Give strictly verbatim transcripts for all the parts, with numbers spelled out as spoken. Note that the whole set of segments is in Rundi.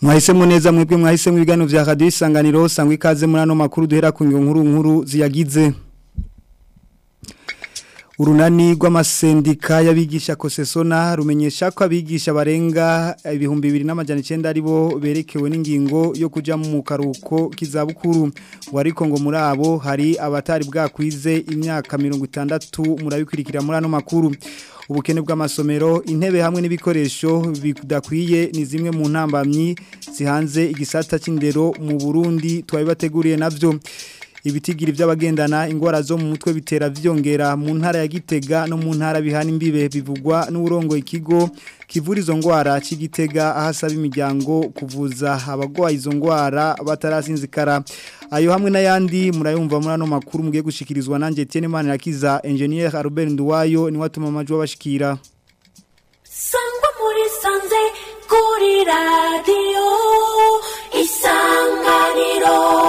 Mwahisemo neza mwebwe mwahisemo ibiganiro vya Radio Isanganiro sangwe ikaze muri ano makuru duhera ku nkuru nkuru ziyagize. Urunani rw'amasendika y'abigisha Kosesona rumenyesha ko abigisha barenga ibihumbi bibiri n'amajana icenda aribo berekewe n'ingingo yo kuja mu karuko kizabukuru. Wariko ngo muri abo hari abatari bwakwize imyaka mirongo itandatu murabikurikira muri ano makuru. Ubukene bw'amasomero intebe hamwe n'ibikoresho bidakwiye ni zimwe mu ntambamyi zihanze igisata c'indero mu Burundi twabibateguriye navyo. Ibitigiri by'abagendana ingwara zo mu mutwe bitera vyongera mu ntara ya Gitega no mu ntara bihana imbibe bivugwa n'uburongo ikigo kivura izo ngwara c'Igitega ahasaba imiryango kuvuza abagwaye izo ngwara batarasinzikara. Ayo hamwe n'ayandi murayumva muri ano makuru mugiye gushikirizwa nanje Etienne Manirakiza Engineer Albert Nduwayo ni watuma amajwi abashikira. Sangwa muri sanze kuri radio Isanganiro.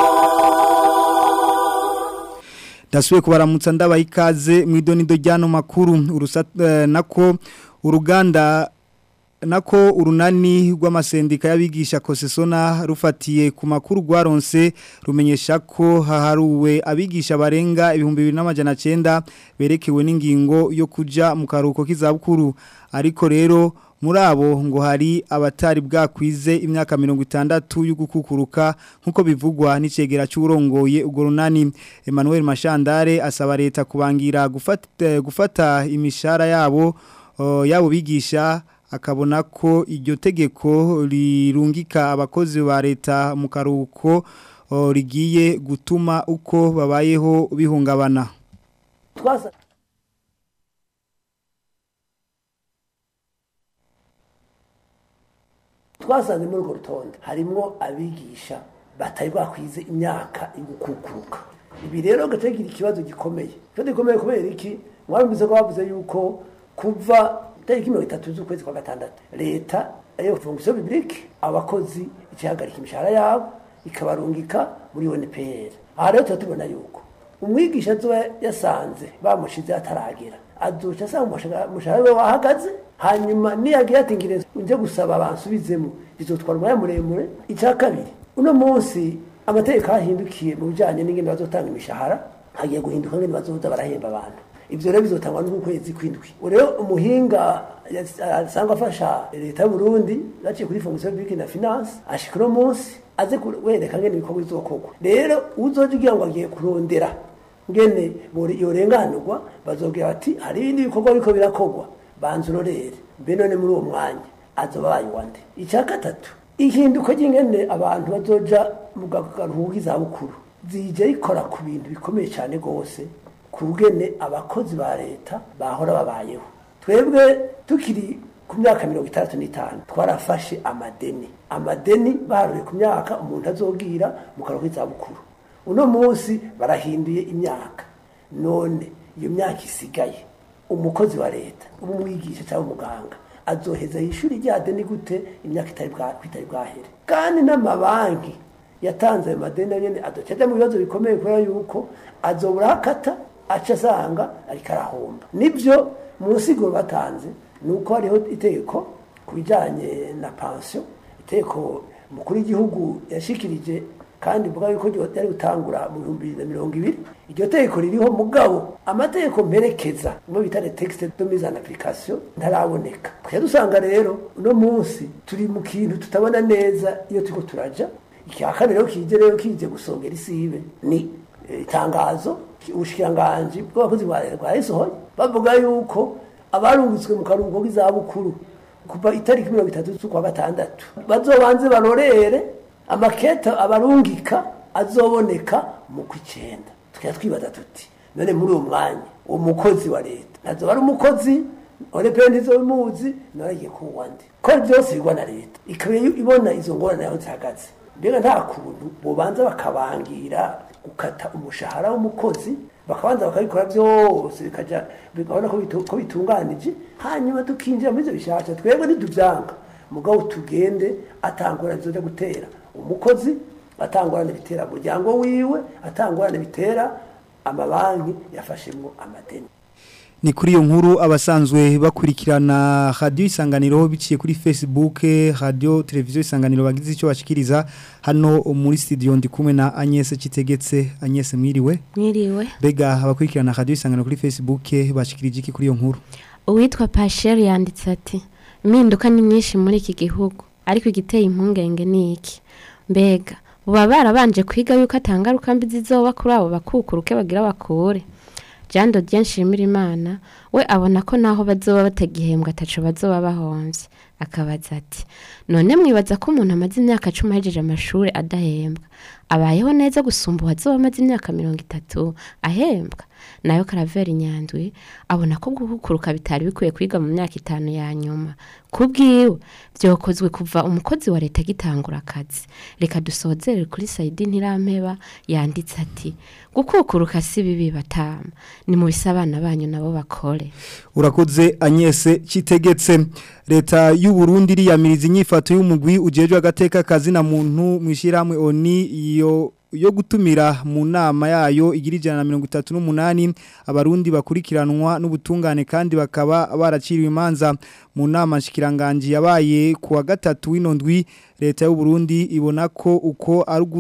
Dasuye kubaramutsa ndabaye ikaze mu idonido ryano makuru urusata nako uruganda nako urunani rw'amasendika y'abigisha Kosesona rufatiye ku makuru gwaronse rumenyesha ko haharuwe abigisha barenga ibihumbi bibiri n'amajana cenda berekewe n'ingingo yo kuja mu karuko kizabukuru ariko rero muri abo ngo hari abatari bwakwize imyaka mirongo itandatu y'ugukukuruka nkuko bivugwa n'icegera cy'urongoye ugo runani. Emmanuel Mashandare asaba leta kubangira gufata gufata imishara yabo uh, yabo bigisha akabona ko iryo tegeko rirungika abakozi ba leta mu karuko uh, rigiye gutuma uko babayeho bihungabana. Twasa twasanze muri urwo rutonde harimwo abigisha batari bakwize imyaka igukukuruka. Ibi rero gategira ikibazo gikomeye. Ikibazo gikomeye kubera iki? Mwarumvise ko bavuze yuko kuva tariki mirongo itatu z'ukwezi kwa gatandatu leta ayo fonction publique abakozi ikihagarika imishahara yabo ikabarungika muri O N P R. Aha rero tubona yuko umwigisha azoba yasanze bamushize ataragera azoca asanga umushahara we wahagaze hanyuma niyagiye atingire unje gusaba bansubizemo bizotwarwa ya muremure. Icya kabiri uno munsi amategeko ahindukiye mu bijanye n'ingene bazotanga imishahara hagiye guhinduka ngene bazoza barahemba abantu. Ivyo rero bizotangwa n'ukwezi kwindwi. Ureo umuhinga asanga afasha leta y'u Burundi yaciye kuri fonction publique na finance ashikiro munsi aze kuwereka ngene bikorwa bizokorwa. Rero uzoje ugira ngo agiye kurondera ngene bori yorenganurwa bazogira bati hari ibindi bikorwa biko birakorwa banzurorere mbe none muri uwo mwanya azoba bayiwande. Icya gatatu ihinduka ry'ingene abantu bazoja mu garuhuka izabukuru zije ikora ku bintu bikomeye cyane gose kugene abakozi ba leta bahora babayeho. Twebwe tukiri ku myaka mirongo itandatu n'itanu twarafashe amadeni amadeni baharuye ku myaka umuntu azogira mu karuhuko izabukuru. Uno munsi barahinduye imyaka none iyo myaka isigaye umukozi wa leta umwigisha cyangwa umuganga azoheza yishuri rya deni gute imyaka itari bwa kwitari bwahere. Kandi n'amabanki yatanze ayo madeni nyene adoceje mu bibazo bikomeye kubera yuko azobura akata aca sanga ariko arahomba. Nivyo musiguro batanze nuko hariho itegeko kubijanye na pension itegeko mukuru w'igihugu yashikirije kandi buga yuko yari gutangura mu bihumbi bibiri na mirongo ibiri. Iryo tegeko ririho mugabo amategeko mperekeza mu bitare texte de mise en application ntaraboneka. Twe dusanga rero uno munsi turi mu kintu tutabona neza iyo turiko turaja. Icyakabiri rero kije rero kije gusongera isibe ni itangazo ubushikiranganje bw'abakozi ba leta bwayisohoye bavuga yuko abarungitswe mu karuhuko k'izabukuru kuva itariki mirongo itatu z'ukwa gatandatu bazobanze barorere amaketa abarungika azoboneka mu kwicenda. Tukaya twibaza tuti none muri uwo mwanya uwo mukozi wa leta nazo bari umukozi one pendizo bimuzi naragiye kuwandi ko byose bigwa na leta ikaba ibona izo ngorane yaho zihagaze. Mbega nta kuntu bobanza bakabangira gukata umushahara w'umukozi bakabanza bakabikora byose bikaja bikabona ko bitunganije hanyuma tukinjira muri ivyo bishasha. Twebwe ntiduvyanga mugabo tugende atangora bizoja gutera umukozi atangorane bitera muryango wiwe atangorane bitera amabanki yafashemo amadeni. Ni kuri iyo nkuru abasanzwe bakurikirana radio isanganiro biciye kuri Facebook, radio televiziyo isanganiro bagize icyo bashikiriza hano muri studio ndi kumwe na Agnes Citegetse. Agnes mwiriwe? Mwiriwe. Bega abakurikirana radio isanganiro kuri Facebook bashikirije iki kuri iyo nkuru? Uwitwa Pasher yanditse ati impinduka ni nyinshi muri iki gihugu ariko igiteye impungenge ni iki? Mbega buba barabanje kwiga yuko atangaruka mbi zizoba kuri abo bakukuruke bagira bakure. Jando Dienshimira Imana we abona ko naho bazoba batagihembwa ataco bazoba bahomvye. Akabaza ati none mwibaza ko umuntu amaze imyaka cumi ahejeje amashuri adahembwa abayeho neza gusumba wazoba amaze imyaka mirongo itatu ahembwa? Nayo Karaveri Nyandwi abona ko guhukuruka bitari bikwiye kwiga mu myaka itanu ya nyuma. Kubwiwe byokozwe kuva umukozi wa leta gitangura akazi. Reka dusozere kuri Saidi Ntirampeba yanditse ati gukukuruka si bibi batama ni mu bisabana banyu nabo bakore. Urakoze Agnes Citegetse. Leta y'u Burundi iriyamiriza inyifato y'umugwi ujejwe agateka kazi na muntu mwishiramwe oni iyo yo gutumira mu nama yayo igira ijana na mirongo itatu n'umunani abarundi bakurikiranwa n'ubutungane kandi bakaba baraciriwe imanza mu nama nshikiranganje yabaye kuwa gatatu w'inondwi. Leta y'u Burundi ibona ko uko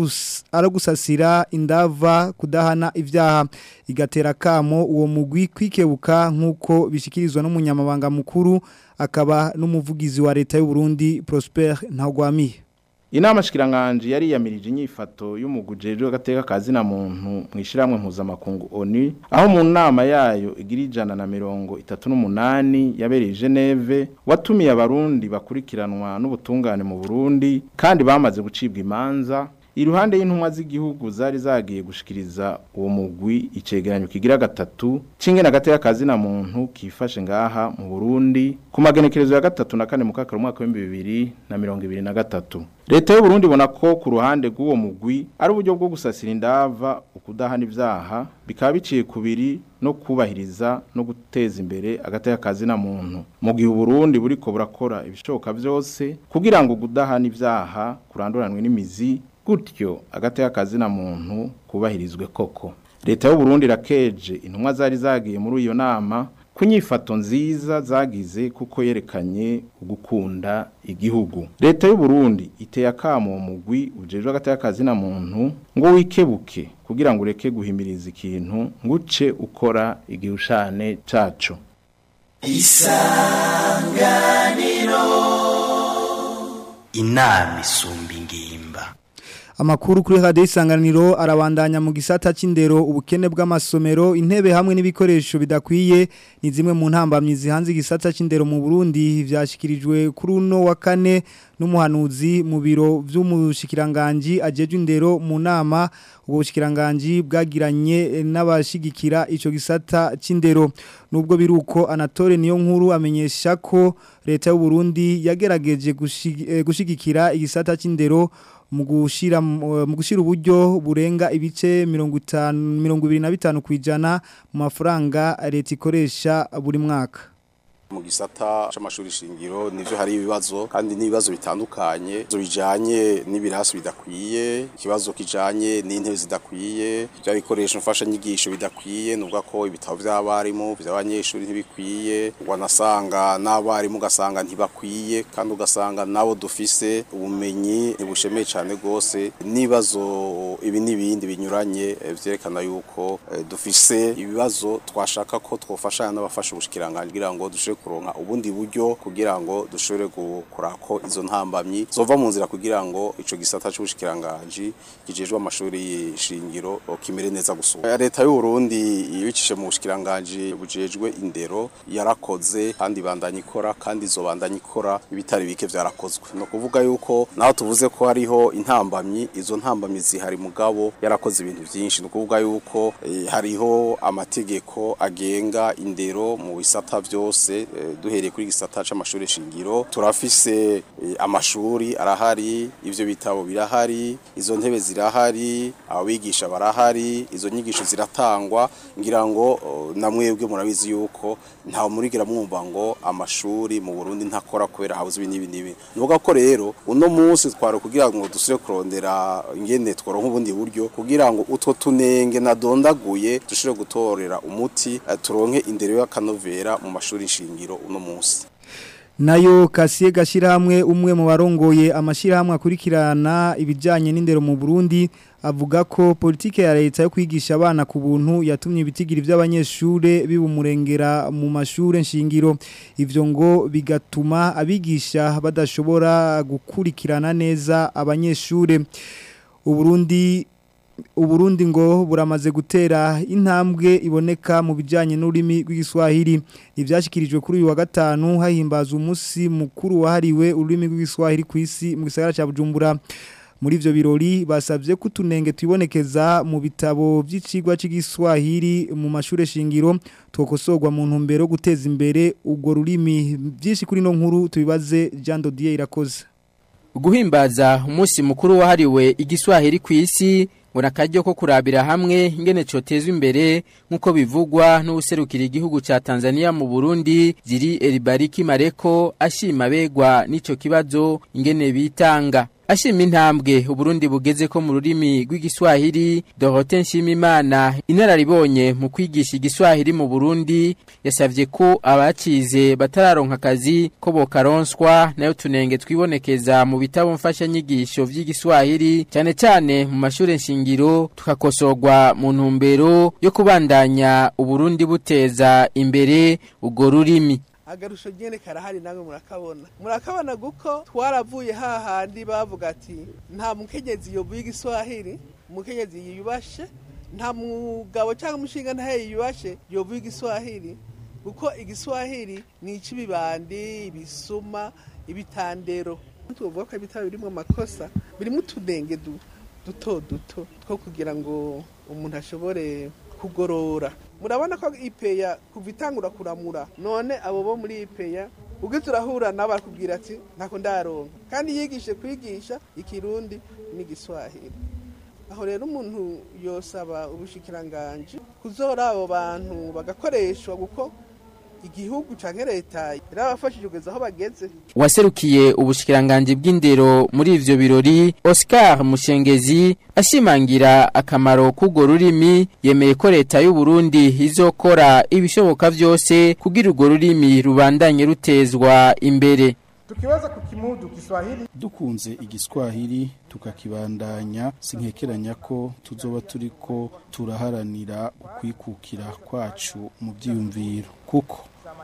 aragusasira indava kudahana ivyaha igatera kamo uwo mugwi kwikebuka nkuko bishikirizwa n'umunyamabanga mukuru akaba n'umuvugizi wa leta y'u Burundi Prosper Ntagwamiye. Inama shikiranganje yari yamirije inyifato y'umugujejwe gateka kazi na muntu mwishiramwe mpuzamakungu O N U aho mu nama yayo igira ijana na mirongo itatu n'umunani yabereye Geneve watumiye abarundi bakurikiranwa n'ubutungane mu Burundi kandi bamaze gucibwa imanza. Iruhande y'intumwa z'igihugu zari zagiye gushikiriza uwo mugwi icegeranyo kigira gatatu cingena gateka kazi na muntu kifashe ngaha mu Burundi ku magenekerezo ya gatatu na kane mu kakaro mwaka wa bibiri na mirongo ibiri na gatatu. Leta y'u Burundi bona ko ku ruhande rw'uwo mugwi ari uburyo bwo gusasira indava ukudahana ivyaha bikaba biciye kubiri no kubahiriza no guteza imbere agateka kazi na muntu. Mu gihe u Burundi buriko burakora ibishoboka byose kugira ngo gudahana ivyaha kuranduranwe n'imizi gutyo agateka kazi na muntu kubahirizwe koko. Leta y'u Burundi rakeje intumwa zari zagiye muri iyo nama kunyifato nziza zagize kuko yerekanye ugukunda igihugu. Leta y'u Burundi iteye akamo umugwi ujejwe agateka kazi na muntu ngo wikebuke kugira ngo ureke guhimiriza ikintu nguce ukora igihushane caco. Isanganiro inama isumba ingimba. Amakuru kuri radio isanganiro arabandanya mu gisata c'indero ubukene bw'amasomero intebe hamwe n'ibikoresho bidakwiye ni zimwe mu ntambamyi zihanze igisata c'indero mu Burundi vyashikirijwe kuri uno wa kane n'umuhanuzi mu biro vy'umushikiranganje ajeje indero mu nama ubwo bushikiranganje bwagiranye n'abashigikira ico gisata c'indero. Nubwo biruko Anatole niyo nkuru amenyesha ko leta y'u Burundi yagerageje gushigikira igisata c'indero mu gushira mu gushira uburyo burenga ibice mirongo itanu mirongo ibiri na bitanu kwijana mu mafaranga leta ikoresha buri mwaka. Mu gisata c'amashuri shingiro nivyo hari ibibazo kandi n'ibibazo bitandukanye zo bijanye n'ibirasi bidakwiye, ikibazo kijanye n'intebe zidakwiye, bya bikoresho mfasha nyigisho bidakwiye nubwo ko ibitabo by'abarimu by'abanyeshuri ntibikwiye, wanasanga n'abarimu gasanga ntibakwiye kandi ugasanga nabo dufise ubumenyi bushemeye cyane gose nibazo ibi nibindi binyuranye vyerekana yuko dufise ibibazo twashaka ko twofashanya n'abafasha ubushikiranganje kugira ngo dushobore kuronka ubundi buryo kugira ngo dushobore gukora ko izo ntambamyi zova mu nzira kugira ngo ico gisata c'ubushikiranganje kijejwe amashuri shingiro kimere neza gusura. Leta y'u Burundi ibicishe mu bushikiranganje bujejwe indero yarakoze kandi bandanye ikora kandi zobandanye ikora ibitari bike vyarakozwe. No kuvuga yuko naho tuvuze ko hariho intambamyi izo ntambamyi zihari mugabo yarakoze ibintu byinshi. No kuvuga yuko eh, hariho amategeko agenga indero mu bisata byose eh, duhereye kuri gisata c'amashuri shingiro turafise eh, amashuri arahari ivyo bitabo birahari izo ntebe zirahari abigisha barahari izo nyigisho ziratangwa ngira ngo oh, namwebwe murabizi yuko nta murigira mwumva ngo amashuri mu Burundi ntakora kubera habuze ibintu nibi nuvuga ko rero uno munsi twaro kugira ngo dusire kurondera ingene tworonka ubundi buryo kugira ngo utwo tunenge nadondaguye dushire gutorera umuti turonke indero y'akanovera mu mashuri shingiro uno munsi. Nayo Kasiye Gashirahamwe umwe mu barongoye amashirahamwe akurikirana ibijanye n'indero mu Burundi avuga ko politike ya leta yo kwigisha abana ku buntu yatumye ibitigiri by'abanyeshure bibumurengera mu mashure nshingiro ivyo ngo bigatuma abigisha badashobora gukurikirana neza abanyeshure. Uburundi Uburundi ngo buramaze gutera intambwe iboneka mu bijanye n'ururimi rw'igiswahili ivyashikirijwe kuri uyu wa gatanu hahimbaza umunsi mukuru wahariwe ururimi rw'igiswahili ku isi mu gisagara ca Bujumbura. Muri ivyo birori basavye kutunenge twibonekeza mu bitabo vy'icigwa c'igiswahili mu mashure shingiro twokosorwa mu ntumbero guteza imbere ubwo rurimi. Vyinshi kuri no nkuru tubibaze Jean Dodier Irakoze. Guhimbaza umunsi mukuru wahariwe igiswahili ku isi Ngona kajyo ko kurabira hamwe ingene cotezwe imbere nkuko bivugwa n'ubuserukira igihugu ca Tanzania mu Burundi Jiri Elibariki Mareko ashima begwa n'ico kibazo ingene bitanga. Ashima intambwe Uburundi bugeze ko mu rurimi rw'igiswahili. Dorothée Nshimimana inararibonye mu kwigisha igiswahili mu Burundi yasavye ko abacize batararonka akazi ko bokaronswa nayo tunenge twibonekeza mu bitabo mfasha nyigisho vy'igiswahili cyane cyane mu mashure nshingiro tukakosorwa mu ntumbero yo kubandanya Uburundi buteza imbere ugo rurimi. Agarusho nyene karahari namwe murakabona murakabona guko twaravuye hahandi bavuga ati nta mukenyezi yovuye igiswahili mukenyezi yiyubashe nta mugabo cyangwa umushinga ntahe yiyubashe yovuye igiswahili kuko igiswahili ni icibibandi ibisuma ibitandero tuvuga ko ibitabo birimo makosa birimo tudenge duto duto two kugira ngo umuntu ashobore kugorora. Murabona ko ipeya kuvitangura kuramura none abo bo muri ipeya ugize urahura n'abakubwira ati ntako ndaronka kandi yigishe kwigisha ikirundi n'igiswahili. Aho rero umuntu yosaba ubushikiranganje kuzora abo bantu bagakoreshwa guko igihugu canke leta irabafashije kugeza aho bageze. Waserukiye ubushikiranganje bw'indero muri ivyo birori Oscar Mushengezi ashimangira akamaro kugo rurimi yemeye ko leta y'u Burundi izokora ibishoboka vyose kugira ugo rurimi rubandanye rutezwa imbere. Tukiwaza kukimudu Kiswahili dukunze igiswahili tukakibandanya sinkekeranya ko tuzoba turiko turaharanira ukwikukira kwacu mu byiyumviro kuko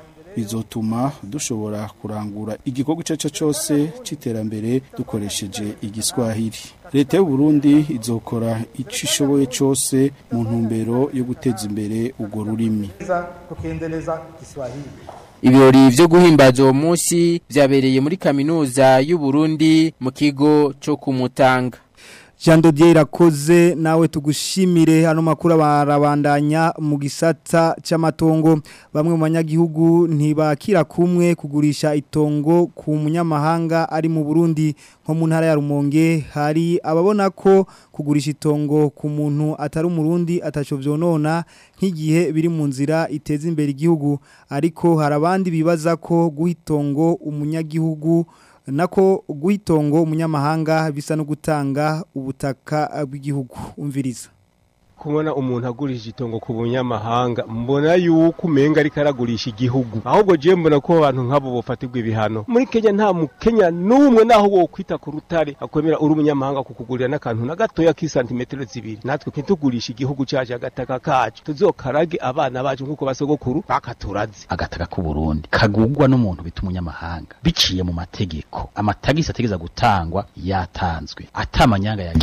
bizotuma dushobora kurangura igikorwa cyacu cyose citerambere dukoresheje igiswahili. Leta y'u Burundi izokora icishoboye cyose mu ntumbero yo guteza imbere ugo rurimi. Tukendeleza Kiswahili. Ibirori vyo guhimbaza uwo munsi vyabereye muri kaminuza y'u Burundi mu kigo cyo kumutanga. Jean Dodier Irakoze nawe tugushimire hano makuru barabandanya mu gisata c'amatongo. Bamwe mu banyagihugu ntibakira kumwe kugurisha itongo ku munyamahanga ari mu Burundi nko mu ntara ya Rumonge. Hari ababona ko kugurisha itongo ku muntu atari umurundi ataco vyonona nk'igihe biri mu nzira iteza imbere igihugu, ariko hari abandi bibaza ko guhitongo umunyagihugu nako guhitongo umunyamahanga bisa no gutanga ubutaka bw'igihugu. Umviriza kubona umuntu agurishije itongo ku bunyamahanga mbona yuko umenga ari karagurisha igihugu, ahubwo je mbona ko abantu nk'abo bofatirwa ibihano. Muri Kenya nta mukenya numwe naho wo kwita ku rutare akwemera uri umunyamahanga kukugurira n'akantu na gatoya k'isantimetero zibiri. Natwe kintugurisha igihugu cyaje agataka kacu tuzokarage abana bacu nkuko basogokuru bakaturaze. Agataka ku Burundi kagugwa n'umuntu bita umunyamahanga biciye mu mategeko, amatagisi ategeza gutangwa yatanzwe atamanyanga yagiyemo.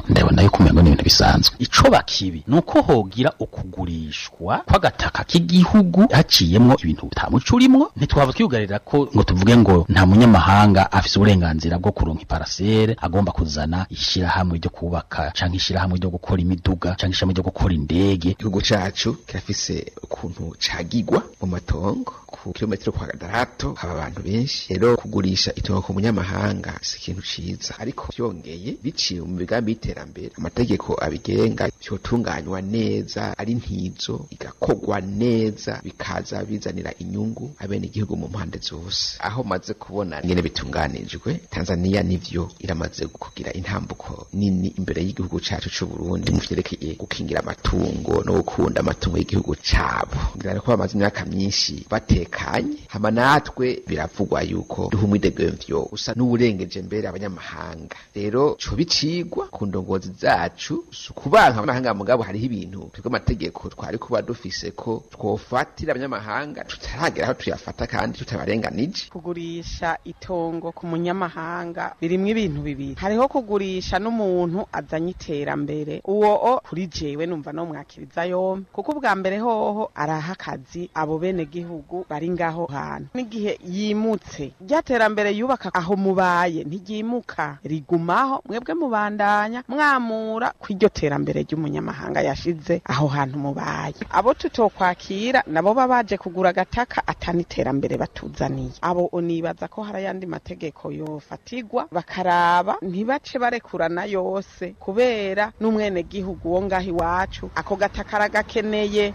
ndabona yuko umengo ni ibintu bisanzwe. Ico bakibi nuko hogira ukugurishwa kw'agataka k'igihugu haciyemwo ibintu bitamucurimwo. Ntitwava twugarira ko ngo tuvuge ngo nta munyamahanga afise uburenganzira bwo kuronka iparasere agomba kuzana ishira hamwe ryo kubaka canke ishira hamwe ryo gukora imiduga canke ishira hamwe ryo gukora indege. Igihugu cacu kirafise ukuntu cagigwa mu matongo ku kilometero kwa gatandatu haba abantu benshi. Rero kugurisha itongo ku munyamahanga si ikintu ciza, ariko byongeye biciye mu migambi y'iterambere amategeko abigenga cyotunganywa neza ari ntizo igakogwa neza bikaza bizanira inyungu abene igihugu mu mpande zose. Aho maze kubona ngene bitunganijwe, Tanzania nivyo iramaze kugira intambuko nini imbere y'igihugu cacu c'u Burundi mu vyerekeye gukingira amatungo no gukunda amatungo y'igihugu cabo. Ngira ko bamaze imyaka myinshi batekanye, hama natwe biravugwa yuko duhumwidegemvyo usa n'uburengeje mbere abanyamahanga. Rero co bicigwa ku ndongozi zacu sukubanka abanyamahanga mugabo hariho ibintu twebwe amategeko twari kuba dufise ko twofatira abanyamahanga tutaragera aho tuyafata kandi tutabarenganije. Kugurisha itongo ku munyamahanga birimwe ibintu bibiri. Hariho kugurisha n'umuntu azanye iterambere, uwo o kuri jewe numva no mwakiriza yombi, kuko ubwa mbere hoho araha akazi abo bene gihugu bari ngaho hantu. N'igihe yimutse ryaterambere yubaka aho mubaye ntigimuka rigumaho, mwebwe mubandanya mwamura kw'iryo terambere ry'umunyamahanga yashize aho hantu mubaye. Abo tutokwakira nabo babaje kugura gataka atani terambere batuzaniye. Abo unibaza ko hari yandi mategeko yofatigwa bakaraba ntibace barekurana yose kubera n'umwene gihugu wo ngahi wacu ako gataka aragakeneye.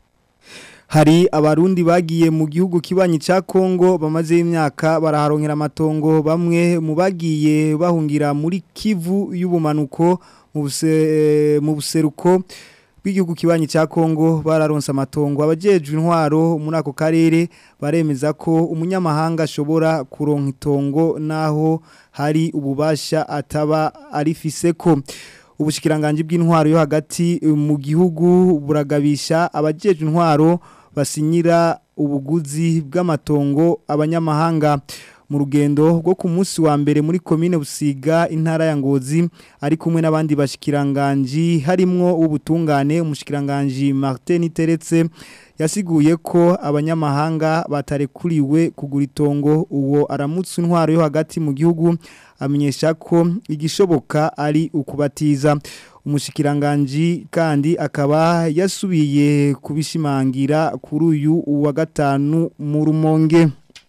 Hari abarundi bagiye mu gihugu kibanyi ca Kongo bamaze imyaka baraharonkera amatongo. Bamwe mu bagiye bahungira muri Kivu y'ubumanuko mu buse mu buseruko bw'igihugu kibanyi ca Kongo bararonsa amatongo. Abajejwe intwaro muri ako karere baremeza ko umunyamahanga ashobora kuronka itongo naho hari ububasha ataba arifiseko. Ubushikiranganje bw'intwaro yo hagati mu gihugu buragabisha abajejwe intwaro basinyira ubuguzi bw'amatongo abanyamahanga. Mu rugendo rwo ku munsi wa mbere muri komine Busiga intara ya Ngozi ari kumwe n'abandi bashikiranganje harimwo ubutungane, umushikiranganje Martin Teretse yasiguye ko abanyamahanga batarekuriwe kugura itongo. Uwo aramutse intwaro yo hagati mu gihugu amenyesha ko igishoboka ari ukubatiza. Umushikiranganje kandi akaba yasubiye kubishimangira kuri uyu wa gatanu mu Rumonge.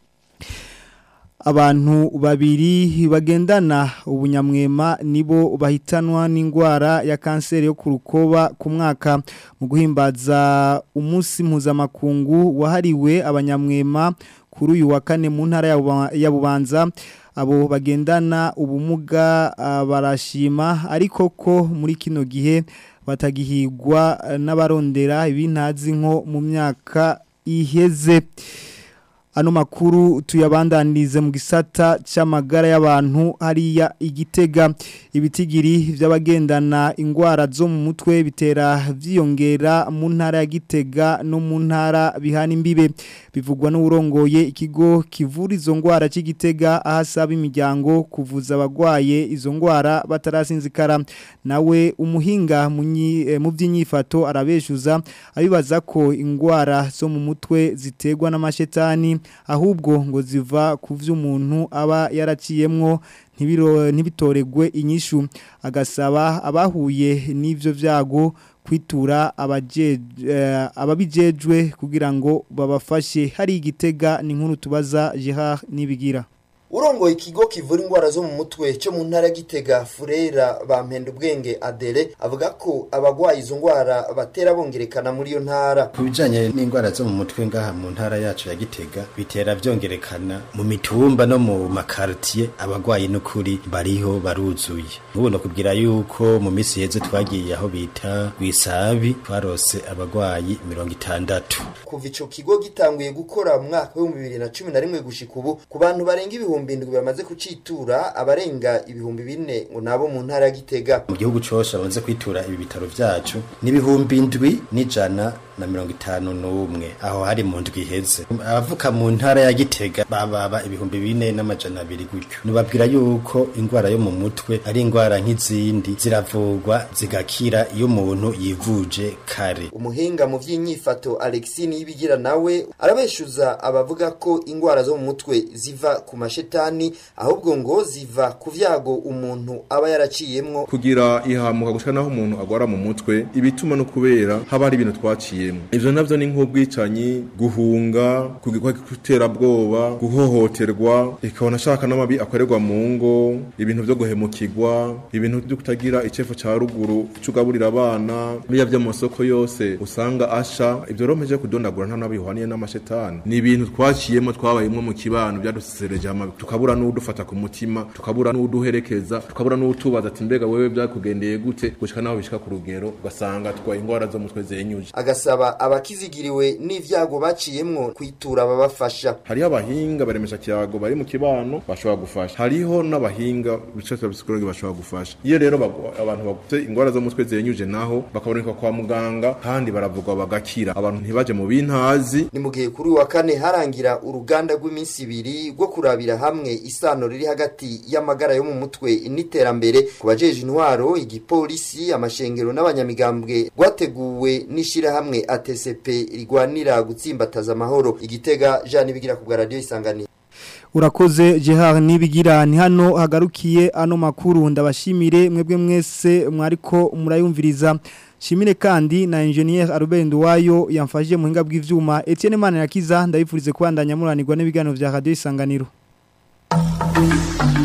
Abantu babiri bagendana ubunyamwema nibo bahitanwa n'ingwara ya kanseri yo kurukoba ku mwaka. Mu guhimbaza umunsi mpuzamakungu wahariwe abanyamwema kuri uyu wa kane mu ntara ya Bubanza, abo bagendana ubumuga barashima ariko ko muri kino gihe batagihigwa n'abarondera ibintazi nko mu myaka iheze. Ano makuru tuyabandanize mu gisata c'amagara y'abantu hariya Igitega. Ibitigiri vy'abagendana ingwara zo mu mutwe bitera vyiyongera mu ntara ya Gitega no mu ntara bihana imbibe. Bivugwa n'urongoye ikigo kivura izo ngwara c'Igitega ahasaba imiryango kuvuza abagwaye izo ngwara batarasinzikara. Nawe umuhinga mu vy'inyifato arabeshuza abibaza ko ingwara zo mu mutwe ziterwa n'amashetani ahubwo ngo ziva ku vy'umuntu aba yaraciyemwo ntibitoregwe inyishu. Agasaba abahuye n'ivyo vyago kwitura ababijejwe kugira ngo babafashe. Hari Igitega ni nkuru tubaza Gerard Nibigira. Urongo ikigo kivura ingwara zo mu mutwe cyo mu ntara Gitega Furera bampenda ubwenge Adele avuga ko abagwaye izo ngwara batera bongerekana muri yo ntara. Kubijanye n'ingwara zo mu mutwe ngaha mu ntara yacu ya Gitega bitera vyongerekana mu mitumba no mu makartier. Abagwaye n'ukuri bariho baruzuye. Ubona kubwira yuko mu misi heze twagiye aho bita Gwisabi twarose abagwayi mirongo itandatu. Kuva ico kigo gitanguye gukora mu mwaka wa bibiri na cumi na rimwe gushika ubu ku bantu barenga ibihumbi ibihumbi indwi bamaze kucitura abarenga ibihumbi bine ngo nabo mu ntara ya Gitega. Mu gihugu cyose bamaze kwitura ibi bitaro vyacu n'ibihumbi indwi n'ijana na mirongo itanu n'umwe aho hari mu ndwi iheze. Abavuka mu ntara ya Gitega bababa ibihumbi bine n'amajana abiri gutyo. Nubabwira yuko ingwara yo mu mutwe ari ingwara nk'izindi ziravugwa zigakira iyo umuntu yivuje kare. Umuhinga mu vy'inyifato Alexis Nibigira nawe arabeshuza abavuga ko ingwara zo mu mutwe ziva ku mashetani ahubwo ngo ziva ku vyago umuntu aba yaraciyemwo. Kugira ihamuka gushika naho umuntu agwara mu mutwe ibituma no kubera haba ari ibintu twaciyemo. Ivyo navyo ni nk'ubwicanyi, guhunga, kugirwa kuterabwoba, guhohoterwa, ikabona shaka n'amabi akorerwa mu ngo, ibintu byo guhemukirwa, ibintu byo kutagira icefo ca ruguru cugaburira abana, biya byo masoko yose usanga asha. Ivyo romeje kudondagura nta nabihwaniye n'amashetani. Ni ibintu twaciyemo twabayemo mu kibano byadusesereje amabi, tukabura n'udufata ku mutima, tukabura n'uduherekeza, tukabura n'utubaza ati mbega wewe byakugendeye gute gushika naho bishika ku rugero ugasanga twa ingwara zo mutwe zenyuje. Agasaba abakizigiriwe n'ivyago baciyemwo kwitura babafasha. Hariho abahinga baremesha kiyago bari mu kibano bashobora gufasha, hariho n'abahinga bicatse psikologi bashobora gufasha. Iyo rero abantu bagute ingwara zo mutwe zenyuje naho bakaboneka kwa muganga kandi baravugwa bagakira, abantu ntibaje mu bintazi. Ni mu gihe kuri wa kane harangira uruganda rw'iminsi ibiri rwo kurabira hamwe isano riri hagati y'amagara yo mu mutwe n'iterambere ku bajeje intwaro, igipolisi, amashengero n'abanyamigambwe rwateguwe n'ishira hamwe A T C P rigwanira gutsimbataza amahoro. Igitega Jean Nibigira ku bwa radio Isanganiro. Urakoze Gerard Nibigira. Ni hano hagarukiye ano makuru. Ndabashimire mwebwe mwese mwariko murayumviriza. Shimire kandi na engineer Albert Nduwayo yamfashije mu hinga bw'ivyuma. Etienne Manirakiza ndabifurize kubandanya muranirwa n'ibiganiro vya radio Isanganiro.